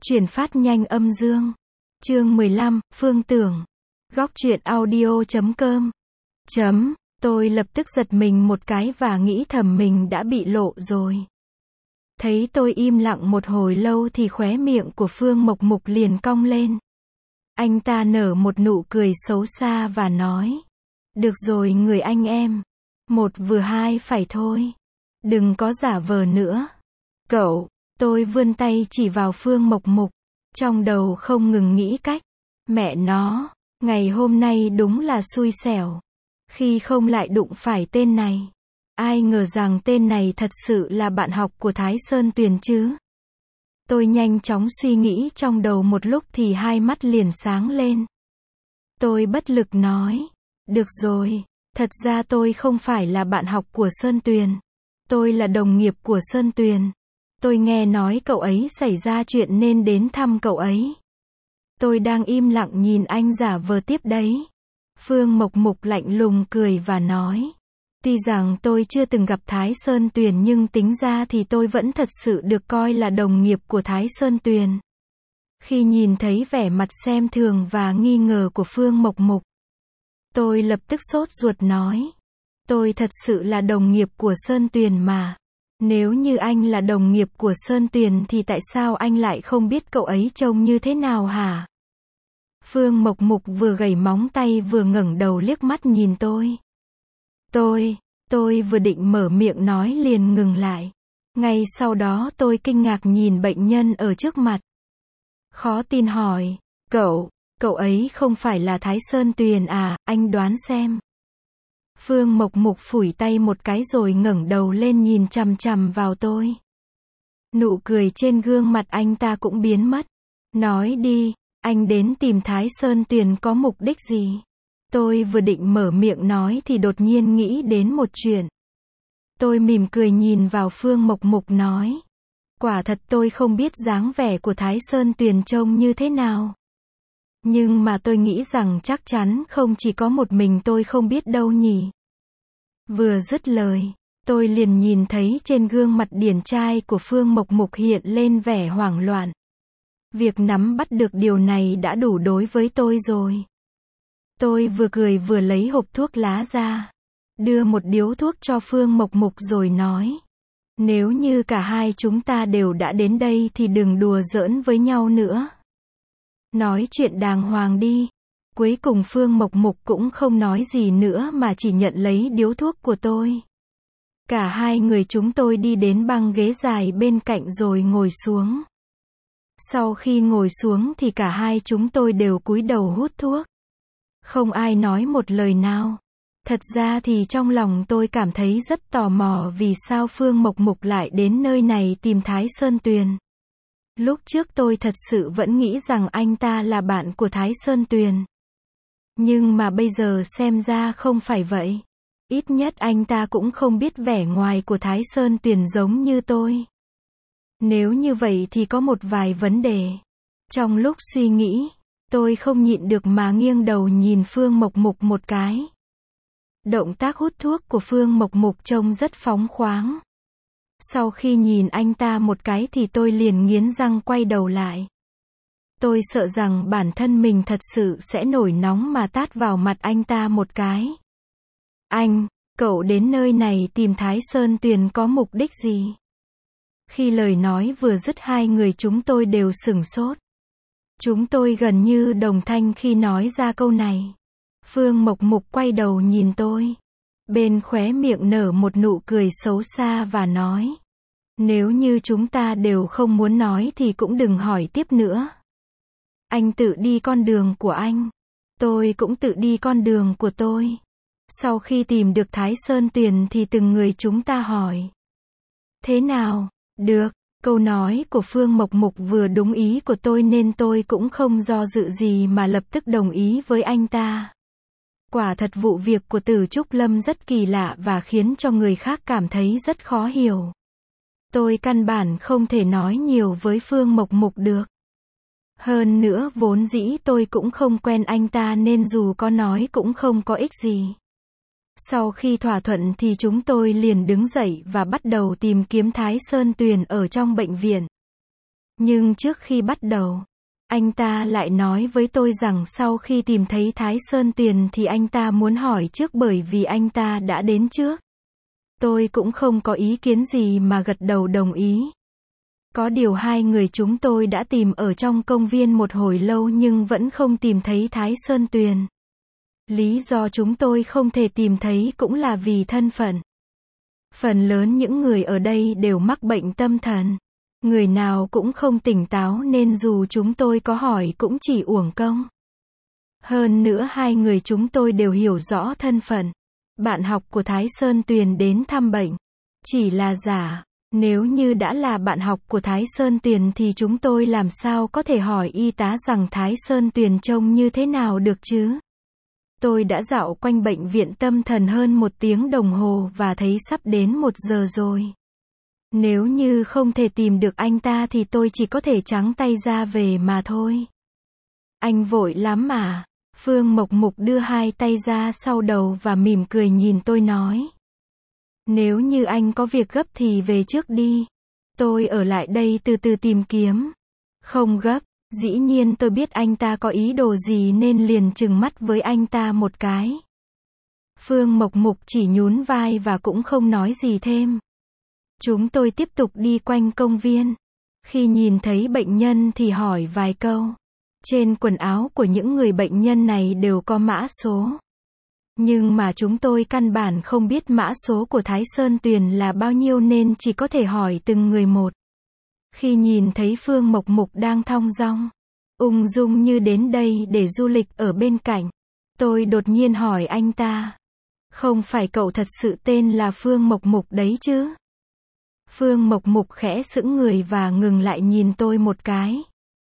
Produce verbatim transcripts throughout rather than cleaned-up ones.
Chuyển phát nhanh âm dương. Chương mười lăm, Phương Tưởng. Góc truyện audio chấm com. Chấm, tôi lập tức giật mình một cái và nghĩ thầm mình đã bị lộ rồi. Thấy tôi im lặng một hồi lâu thì khóe miệng của Phương Mộc Mục liền cong lên. Anh ta nở một nụ cười xấu xa và nói. Được rồi người anh em. Một vừa hai phải thôi. Đừng có giả vờ nữa. Cậu, tôi vươn tay chỉ vào Phương Mộc Mục. Trong đầu không ngừng nghĩ cách. Mẹ nó, ngày hôm nay đúng là xui xẻo. Khi không lại đụng phải tên này. Ai ngờ rằng tên này thật sự là bạn học của Thái Sơn Tuyền chứ. Tôi nhanh chóng suy nghĩ trong đầu một lúc thì hai mắt liền sáng lên. Tôi bất lực nói. Được rồi, thật ra tôi không phải là bạn học của Sơn Tuyền. Tôi là đồng nghiệp của Sơn Tuyền. Tôi nghe nói cậu ấy xảy ra chuyện nên đến thăm cậu ấy. Tôi đang im lặng nhìn anh giả vờ tiếp đấy. Phương Mộc Mục lạnh lùng cười và nói. Tuy rằng tôi chưa từng gặp Thái Sơn Tuyền nhưng tính ra thì tôi vẫn thật sự được coi là đồng nghiệp của Thái Sơn Tuyền. Khi nhìn thấy vẻ mặt xem thường và nghi ngờ của Phương Mộc Mục, tôi lập tức sốt ruột nói. Tôi thật sự là đồng nghiệp của Sơn Tuyền mà. Nếu như anh là đồng nghiệp của Sơn Tuyền thì tại sao anh lại không biết cậu ấy trông như thế nào hả? Phương Mộc Mục vừa gảy móng tay vừa ngẩng đầu liếc mắt nhìn tôi. Tôi, tôi vừa định mở miệng nói liền ngừng lại. Ngay sau đó tôi kinh ngạc nhìn bệnh nhân ở trước mặt. Khó tin hỏi, cậu, cậu ấy không phải là Thái Sơn Tuyền à, anh đoán xem. Phương Mộc Mục phủi tay một cái rồi ngẩng đầu lên nhìn chằm chằm vào tôi. Nụ cười trên gương mặt anh ta cũng biến mất. Nói đi, anh đến tìm Thái Sơn Tuyền có mục đích gì? Tôi vừa định mở miệng nói thì đột nhiên nghĩ đến một chuyện. Tôi mỉm cười nhìn vào Phương Mộc Mục nói. Quả thật tôi không biết dáng vẻ của Thái Sơn Tuyền trông như thế nào. Nhưng mà tôi nghĩ rằng chắc chắn không chỉ có một mình tôi không biết đâu nhỉ. Vừa dứt lời, tôi liền nhìn thấy trên gương mặt điển trai của Phương Mộc Mục hiện lên vẻ hoảng loạn. Việc nắm bắt được điều này đã đủ đối với tôi rồi. Tôi vừa cười vừa lấy hộp thuốc lá ra. Đưa một điếu thuốc cho Phương Mộc Mục rồi nói. Nếu như cả hai chúng ta đều đã đến đây thì đừng đùa giỡn với nhau nữa. Nói chuyện đàng hoàng đi. Cuối cùng Phương Mộc Mục cũng không nói gì nữa mà chỉ nhận lấy điếu thuốc của tôi. Cả hai người chúng tôi đi đến băng ghế dài bên cạnh rồi ngồi xuống. Sau khi ngồi xuống thì cả hai chúng tôi đều cúi đầu hút thuốc. Không ai nói một lời nào. Thật ra thì trong lòng tôi cảm thấy rất tò mò vì sao Phương Mộc Mục lại đến nơi này tìm Thái Sơn Tuyền. Lúc trước tôi thật sự vẫn nghĩ rằng anh ta là bạn của Thái Sơn Tuyền. Nhưng mà bây giờ xem ra không phải vậy. Ít nhất anh ta cũng không biết vẻ ngoài của Thái Sơn Tuyền giống như tôi. Nếu như vậy thì có một vài vấn đề. Trong lúc suy nghĩ, tôi không nhịn được mà nghiêng đầu nhìn Phương Mộc Mục một cái. Động tác hút thuốc của Phương Mộc Mục trông rất phóng khoáng. Sau khi nhìn anh ta một cái thì tôi liền nghiến răng quay đầu lại. Tôi sợ rằng bản thân mình thật sự sẽ nổi nóng mà tát vào mặt anh ta một cái. Anh, cậu đến nơi này tìm Thái Sơn Tuyền có mục đích gì? Khi lời nói vừa dứt hai người chúng tôi đều sửng sốt. Chúng tôi gần như đồng thanh khi nói ra câu này. Phương Mộc Mục quay đầu nhìn tôi. Bên khóe miệng nở một nụ cười xấu xa và nói. Nếu như chúng ta đều không muốn nói thì cũng đừng hỏi tiếp nữa. Anh tự đi con đường của anh. Tôi cũng tự đi con đường của tôi. Sau khi tìm được Thái Sơn Tuyền thì từng người chúng ta hỏi. Thế nào? Được. Câu nói của Phương Mộc Mục vừa đúng ý của tôi nên tôi cũng không do dự gì mà lập tức đồng ý với anh ta. Quả thật vụ việc của Từ Trúc Lâm rất kỳ lạ và khiến cho người khác cảm thấy rất khó hiểu. Tôi căn bản không thể nói nhiều với Phương Mộc Mục được. Hơn nữa vốn dĩ tôi cũng không quen anh ta nên dù có nói cũng không có ích gì. Sau khi thỏa thuận thì chúng tôi liền đứng dậy và bắt đầu tìm kiếm Thái Sơn Tuyền ở trong bệnh viện. Nhưng trước khi bắt đầu, anh ta lại nói với tôi rằng sau khi tìm thấy Thái Sơn Tuyền thì anh ta muốn hỏi trước bởi vì anh ta đã đến trước. Tôi cũng không có ý kiến gì mà gật đầu đồng ý. Có điều hai người chúng tôi đã tìm ở trong công viên một hồi lâu nhưng vẫn không tìm thấy Thái Sơn Tuyền. Lý do chúng tôi không thể tìm thấy cũng là vì thân phận. Phần lớn những người ở đây đều mắc bệnh tâm thần. Người nào cũng không tỉnh táo nên dù chúng tôi có hỏi cũng chỉ uổng công. Hơn nữa hai người chúng tôi đều hiểu rõ thân phận. Bạn học của Thái Sơn Tuyền đến thăm bệnh. Chỉ là giả. Nếu như đã là bạn học của Thái Sơn Tuyền thì chúng tôi làm sao có thể hỏi y tá rằng Thái Sơn Tuyền trông như thế nào được chứ? Tôi đã dạo quanh bệnh viện tâm thần hơn một tiếng đồng hồ và thấy sắp đến một giờ rồi. Nếu như không thể tìm được anh ta thì tôi chỉ có thể trắng tay ra về mà thôi. Anh vội lắm mà. Phương Mộc Mục đưa hai tay ra sau đầu và mỉm cười nhìn tôi nói. Nếu như anh có việc gấp thì về trước đi. Tôi ở lại đây từ từ tìm kiếm. Không gấp, dĩ nhiên tôi biết anh ta có ý đồ gì nên liền trừng mắt với anh ta một cái. Phương Mộc Mục chỉ nhún vai và cũng không nói gì thêm. Chúng tôi tiếp tục đi quanh công viên. Khi nhìn thấy bệnh nhân thì hỏi vài câu. Trên quần áo của những người bệnh nhân này đều có mã số. Nhưng mà chúng tôi căn bản không biết mã số của Thái Sơn Tuyền là bao nhiêu nên chỉ có thể hỏi từng người một. Khi nhìn thấy Phương Mộc Mục đang thong dong, ung dung như đến đây để du lịch ở bên cạnh, tôi đột nhiên hỏi anh ta. Không phải cậu thật sự tên là Phương Mộc Mục đấy chứ? Phương Mộc Mục khẽ sững người và ngừng lại nhìn tôi một cái.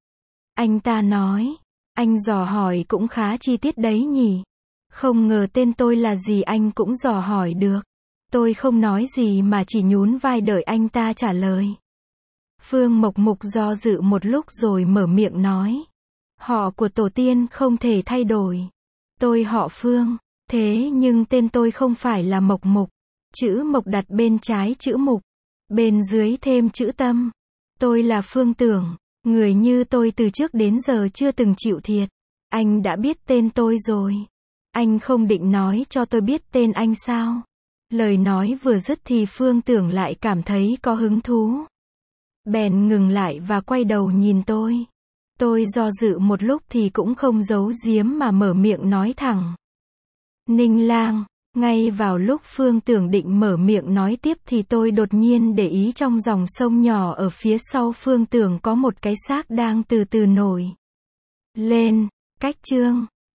Anh ta nói, anh dò hỏi cũng khá chi tiết đấy nhỉ. Không ngờ tên tôi là gì anh cũng dò hỏi được. Tôi không nói gì mà chỉ nhún vai đợi anh ta trả lời. Phương Mộc Mục do dự một lúc rồi mở miệng nói. Họ của tổ tiên không thể thay đổi. Tôi họ Phương, thế nhưng tên tôi không phải là Mộc Mục. Chữ Mộc đặt bên trái chữ Mục, bên dưới thêm chữ Tâm. Tôi là Phương Tưởng, người như tôi từ trước đến giờ chưa từng chịu thiệt. Anh đã biết tên tôi rồi. Anh không định nói cho tôi biết tên anh sao? Lời nói vừa dứt thì Phương Tưởng lại cảm thấy có hứng thú. Bèn ngừng lại và quay đầu nhìn tôi. Tôi do dự một lúc thì cũng không giấu giếm mà mở miệng nói thẳng. Ninh Lang. Ngay vào lúc Phương Tưởng định mở miệng nói tiếp thì tôi đột nhiên để ý trong dòng sông nhỏ ở phía sau Phương Tưởng có một cái xác đang từ từ nổi lên. Cách chương